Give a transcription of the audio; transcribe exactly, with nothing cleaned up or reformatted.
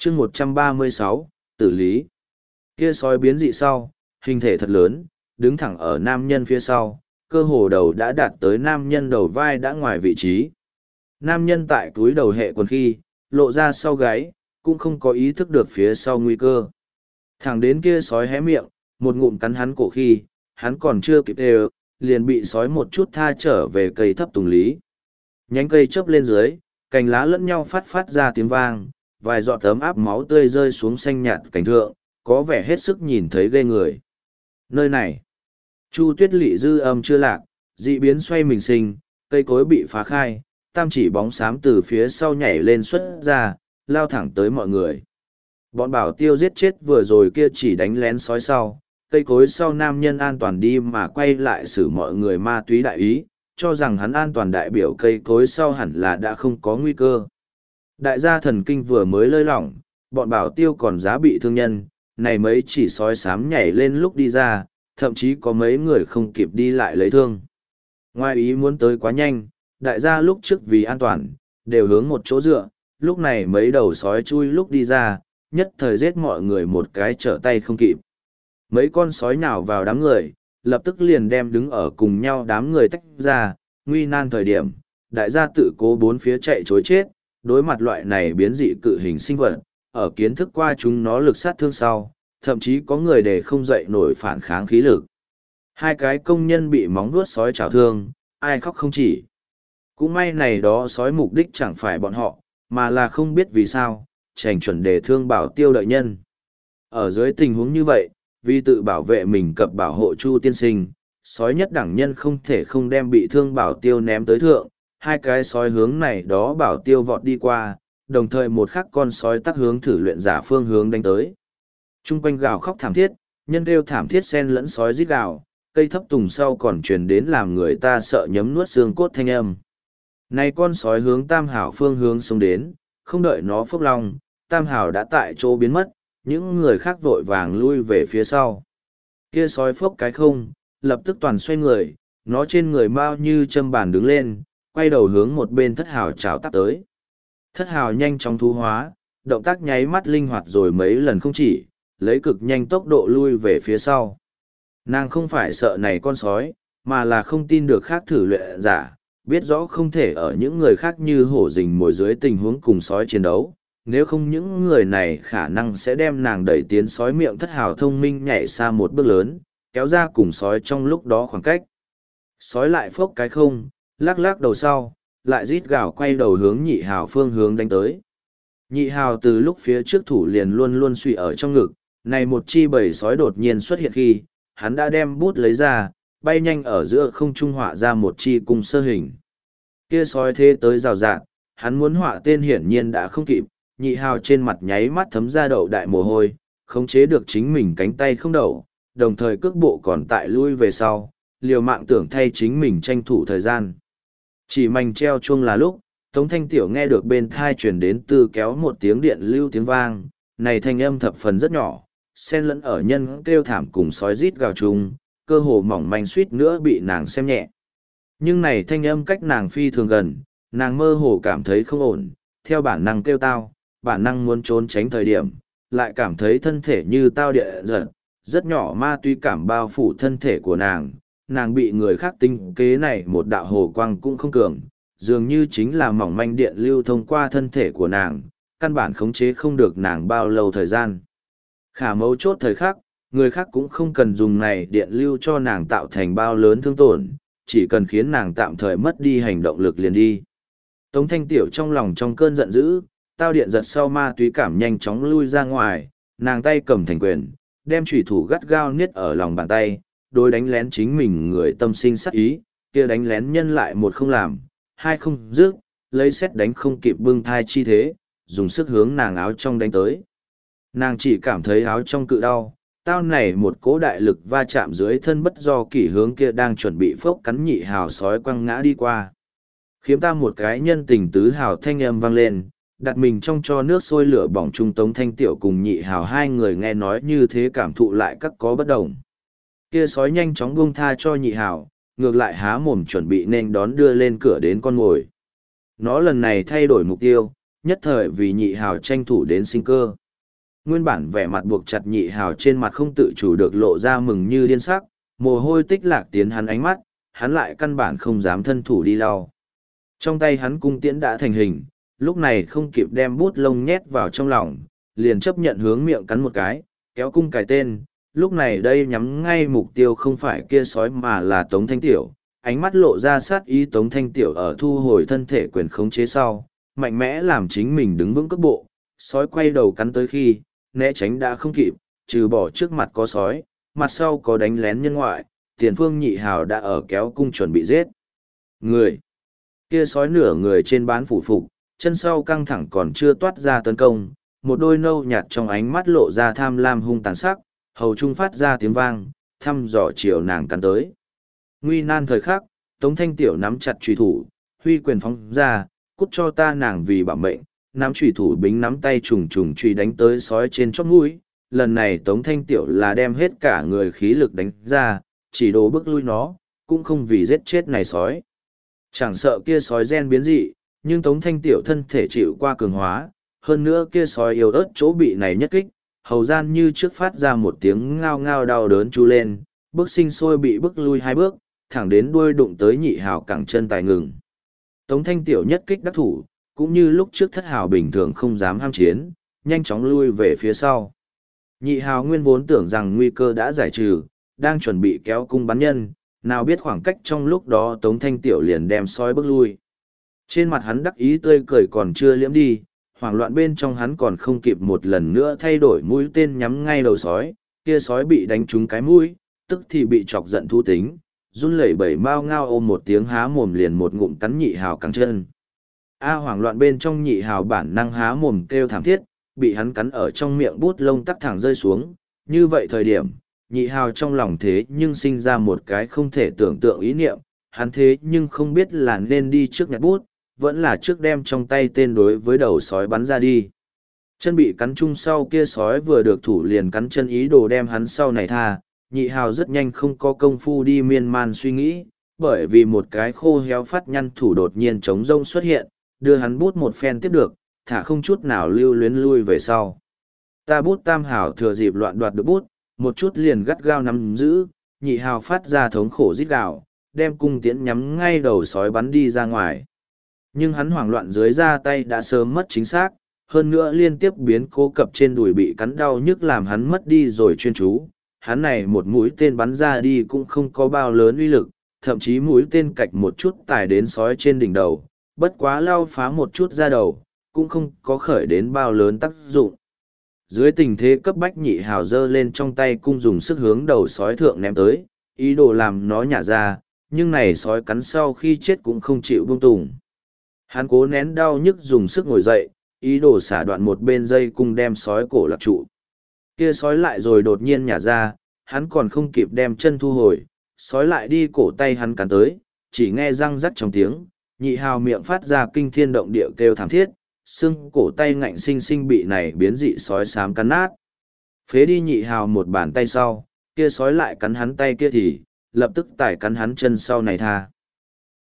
chương một trăm ba mươi sáu, tử lý. Kia sói biến dị sau, hình thể thật lớn, đứng thẳng ở nam nhân phía sau, cơ hồ đầu đã đạt tới nam nhân đầu vai đã ngoài vị trí. Nam nhân tại túi đầu hệ quần khi, lộ ra sau gáy, cũng không có ý thức được phía sau nguy cơ. Thẳng đến kia sói hé miệng, một ngụm cắn hắn cổ khi, hắn còn chưa kịp đều, liền bị sói một chút tha trở về cây thấp tùng lý. Nhánh cây chớp lên dưới, cành lá lẫn nhau phát phát ra tiếng vang, vài giọt tấm áp máu tươi rơi xuống xanh nhạt cành thượng, có vẻ hết sức nhìn thấy ghê người. Nơi này, Chu Tuyết Lệ dư âm chưa lạc, dị biến xoay mình sinh, cây cối bị phá khai, tam chỉ bóng xám từ phía sau nhảy lên xuất ra, lao thẳng tới mọi người. Bọn bảo tiêu giết chết vừa rồi kia chỉ đánh lén sói sau, cây cối sau nam nhân an toàn đi mà quay lại xử mọi người ma túy đại ý, cho rằng hắn an toàn đại biểu cây cối sau hẳn là đã không có nguy cơ. Đại gia thần kinh vừa mới lơi lỏng, bọn bảo tiêu còn giá bị thương nhân, này mấy chỉ sói xám nhảy lên lúc đi ra, thậm chí có mấy người không kịp đi lại lấy thương. Ngoài ý muốn tới quá nhanh, đại gia lúc trước vì an toàn, đều hướng một chỗ dựa, lúc này mấy đầu sói chui lúc đi ra, nhất thời giết mọi người một cái trở tay không kịp. Mấy con sói nhào vào đám người, lập tức liền đem đứng ở cùng nhau đám người tách ra, nguy nan thời điểm, đại gia tự cố bốn phía chạy chối chết, đối mặt loại này biến dị cự hình sinh vật, ở kiến thức qua chúng nó lực sát thương sau, thậm chí có người để không dậy nổi phản kháng khí lực. Hai cái công nhân bị móng vuốt sói chảo thương, ai khóc không chỉ. Cũng may này đó sói mục đích chẳng phải bọn họ, mà là không biết vì sao, chành chuẩn để thương bảo tiêu đợi nhân. Ở dưới tình huống như vậy, vì tự bảo vệ mình cập bảo hộ Chu tiên sinh, sói nhất đẳng nhân không thể không đem bị thương bảo tiêu ném tới thượng, hai cái sói hướng này đó bảo tiêu vọt đi qua, đồng thời một khắc con sói tắc hướng thử luyện giả phương hướng đánh tới. Trung quanh gào khóc thảm thiết, nhân kêu thảm thiết xen lẫn sói rít gào, cây thấp tùng sau còn truyền đến làm người ta sợ nhấm nuốt xương cốt thanh âm. Này con sói hướng Tam Hảo phương hướng xông đến, không đợi nó phốc long, Tam Hảo đã tại chỗ biến mất, những người khác vội vàng lui về phía sau. Kia sói phốc cái không, lập tức toàn xoay người, nó trên người mau như châm bàn đứng lên, quay đầu hướng một bên Thất Hảo chào tắp tới. Thất Hảo nhanh chóng thú hóa, động tác nháy mắt linh hoạt rồi mấy lần không chỉ, lấy cực nhanh tốc độ lui về phía sau. Nàng không phải sợ này con sói, mà là không tin được khác thử luyện giả, biết rõ không thể ở những người khác như hổ rình mồi dưới tình huống cùng sói chiến đấu, nếu không những người này khả năng sẽ đem nàng đẩy tiến sói miệng. Thất Hảo thông minh nhảy xa một bước lớn, kéo ra cùng sói trong lúc đó khoảng cách. Sói lại phốc cái không, lắc lắc đầu sau, lại rít gào quay đầu hướng Nhị Hảo phương hướng đánh tới. Nhị Hảo từ lúc phía trước thủ liền luôn luôn suy ở trong ngực, này một chi bầy sói đột nhiên xuất hiện khi, hắn đã đem bút lấy ra, bay nhanh ở giữa không trung họa ra một chi cung sơ hình. Kia sói thế tới rào rạt, hắn muốn họa tên hiển nhiên đã không kịp, Nhị Hào trên mặt nháy mắt thấm ra đậu đại mồ hôi, khống chế được chính mình cánh tay không đậu, đồng thời cước bộ còn tại lui về sau, liều mạng tưởng thay chính mình tranh thủ thời gian. Chỉ mảnh treo chuông là lúc, Tống Thanh Tiểu nghe được bên thai truyền đến từ kéo một tiếng điện lưu tiếng vang, này thanh âm thập phần rất nhỏ, xen lẫn ở nhân kêu thảm cùng sói rít gào chung, cơ hồ mỏng manh suýt nữa bị nàng xem nhẹ. Nhưng này thanh âm cách nàng phi thường gần, nàng mơ hồ cảm thấy không ổn, theo bản năng kêu tao, bản năng muốn trốn tránh thời điểm, lại cảm thấy thân thể như tao địa giật, rất nhỏ ma túy cảm bao phủ thân thể của nàng, nàng bị người khác tính kế này một đạo hồ quang cũng không cường, dường như chính là mỏng manh điện lưu thông qua thân thể của nàng, căn bản khống chế không được nàng bao lâu thời gian. Khả mấu chốt thời khắc, người khác cũng không cần dùng này điện lưu cho nàng tạo thành bao lớn thương tổn, chỉ cần khiến nàng tạm thời mất đi hành động lực liền đi. Tống Thanh Tiểu trong lòng trong cơn giận dữ, tao điện giật sau ma túy cảm nhanh chóng lui ra ngoài, nàng tay cầm thành quyền, đem chủy thủ gắt gao niết ở lòng bàn tay, đối đánh lén chính mình người tâm sinh sắc ý, kia đánh lén nhân lại một không làm, hai không dứt, lấy xét đánh không kịp bưng thai chi thế, dùng sức hướng nàng áo trong đánh tới. Nàng chỉ cảm thấy áo trong cự đau, tao này một cố đại lực va chạm dưới thân bất do kỷ hướng kia đang chuẩn bị phốc cắn Nhị Hào sói quăng ngã đi qua. Khiếm ta một cái nhân tình tứ hào thanh âm vang lên, đặt mình trong cho nước sôi lửa bỏng trung. Tống Thanh Tiểu cùng Nhị Hào hai người nghe nói như thế cảm thụ lại các có bất đồng. Kia sói nhanh chóng buông tha cho Nhị Hào, ngược lại há mồm chuẩn bị nên đón đưa lên cửa đến con mồi. Nó lần này thay đổi mục tiêu, nhất thời vì nhị hào tranh thủ đến sinh cơ. Nguyên bản vẻ mặt buộc chặt nhị hào trên mặt không tự chủ được lộ ra mừng như điên sắc, mồ hôi tích lạc tiến hắn ánh mắt, hắn lại căn bản không dám thân thủ đi lau. Trong tay hắn cung tiễn đã thành hình, lúc này không kịp đem bút lông nhét vào trong lòng, liền chấp nhận hướng miệng cắn một cái, kéo cung cài tên, lúc này đây nhắm ngay mục tiêu không phải kia sói mà là Tống Thanh Tiểu, ánh mắt lộ ra sát ý. Tống Thanh Tiểu ở thu hồi thân thể quyền khống chế sau, mạnh mẽ làm chính mình đứng vững cước bộ, sói quay đầu cắn tới khi, né tránh đã không kịp, trừ bỏ trước mặt có sói, mặt sau có đánh lén nhân ngoại, tiền phương nhị hào đã ở kéo cung chuẩn bị giết. Người! Kia sói nửa người trên bán phủ phục, chân sau căng thẳng còn chưa toát ra tấn công, một đôi nâu nhạt trong ánh mắt lộ ra tham lam hung tàn sắc, hầu trung phát ra tiếng vang, thăm dò chiều nàng cắn tới. Nguy nan thời khắc, Tống Thanh Tiểu nắm chặt chùy thủ, huy quyền phóng ra, cút cho ta nàng vì bảo mệnh, nắm chùy thủ bính nắm tay trùng trùng chùy đánh tới sói trên chóp mũi. Lần này Tống Thanh Tiểu là đem hết cả người khí lực đánh ra, chỉ đồ bước lui nó, cũng không vì giết chết này sói. Chẳng sợ kia sói gen biến dị, nhưng Tống Thanh Tiểu thân thể chịu qua cường hóa, hơn nữa kia sói yếu ớt chỗ bị này nhất kích, hầu gian như trước phát ra một tiếng ngao ngao đau đớn chu lên, bước sinh sôi bị bước lui hai bước, thẳng đến đuôi đụng tới nhị hào cẳng chân tài ngừng. Tống Thanh Tiểu nhất kích đắc thủ, cũng như lúc trước thất hào bình thường không dám ham chiến, nhanh chóng lui về phía sau. Nhị hào nguyên vốn tưởng rằng nguy cơ đã giải trừ, đang chuẩn bị kéo cung bắn nhân, nào biết khoảng cách trong lúc đó Tống Thanh Tiểu liền đem sói bước lui. Trên mặt hắn đắc ý tươi cười còn chưa liễm đi, hoảng loạn bên trong hắn còn không kịp một lần nữa thay đổi mũi tên nhắm ngay đầu sói, kia sói bị đánh trúng cái mũi, tức thì bị chọc giận thú tính, run lẩy bẩy mau ngao ôm một tiếng há mồm liền một ngụm cắn nhị hào cẳng chân. A hoảng loạn bên trong nhị hào bản năng há mồm kêu thảm thiết, bị hắn cắn ở trong miệng bút lông tắc thẳng rơi xuống, như vậy thời điểm, nhị hào trong lòng thế nhưng sinh ra một cái không thể tưởng tượng ý niệm, hắn thế nhưng không biết là nên đi trước nhặt bút, vẫn là trước đem trong tay tên đối với đầu sói bắn ra đi. Chân bị cắn chung sau kia sói vừa được thủ liền cắn chân ý đồ đem hắn sau này tha, nhị hào rất nhanh không có công phu đi miên man suy nghĩ, bởi vì một cái khô héo phát nhăn thủ đột nhiên trống rông xuất hiện, đưa hắn bút một phen tiếp được, thả không chút nào lưu luyến lui về sau. Ta bút tam hào thừa dịp loạn đoạt được bút, một chút liền gắt gao nắm giữ, nhị hào phát ra thống khổ rít gào, đem cung tiễn nhắm ngay đầu sói bắn đi ra ngoài. Nhưng hắn hoảng loạn dưới ra tay đã sớm mất chính xác, hơn nữa liên tiếp biến cố cập trên đùi bị cắn đau nhức làm hắn mất đi rồi chuyên chú. Hắn này một mũi tên bắn ra đi cũng không có bao lớn uy lực, thậm chí mũi tên cạch một chút tải đến sói trên đỉnh đầu, bất quá lao phá một chút ra đầu, cũng không có khởi đến bao lớn tác dụng. Dưới tình thế cấp bách nhị hào giơ lên trong tay cung dùng sức hướng đầu sói thượng ném tới, ý đồ làm nó nhả ra, nhưng này sói cắn sau khi chết cũng không chịu buông tùng. Hắn cố nén đau nhức dùng sức ngồi dậy, ý đồ xả đoạn một bên dây cung đem sói cổ lạc trụ. Kia sói lại rồi đột nhiên nhả ra, hắn còn không kịp đem chân thu hồi, sói lại đi cổ tay hắn cắn tới, chỉ nghe răng rắc trong tiếng, nhị hào miệng phát ra kinh thiên động địa kêu thảm thiết, xương cổ tay ngạnh sinh sinh bị này biến dị sói xám cắn nát. Phế đi nhị hào một bàn tay sau, kia sói lại cắn hắn tay kia thì, lập tức tải cắn hắn chân sau này tha.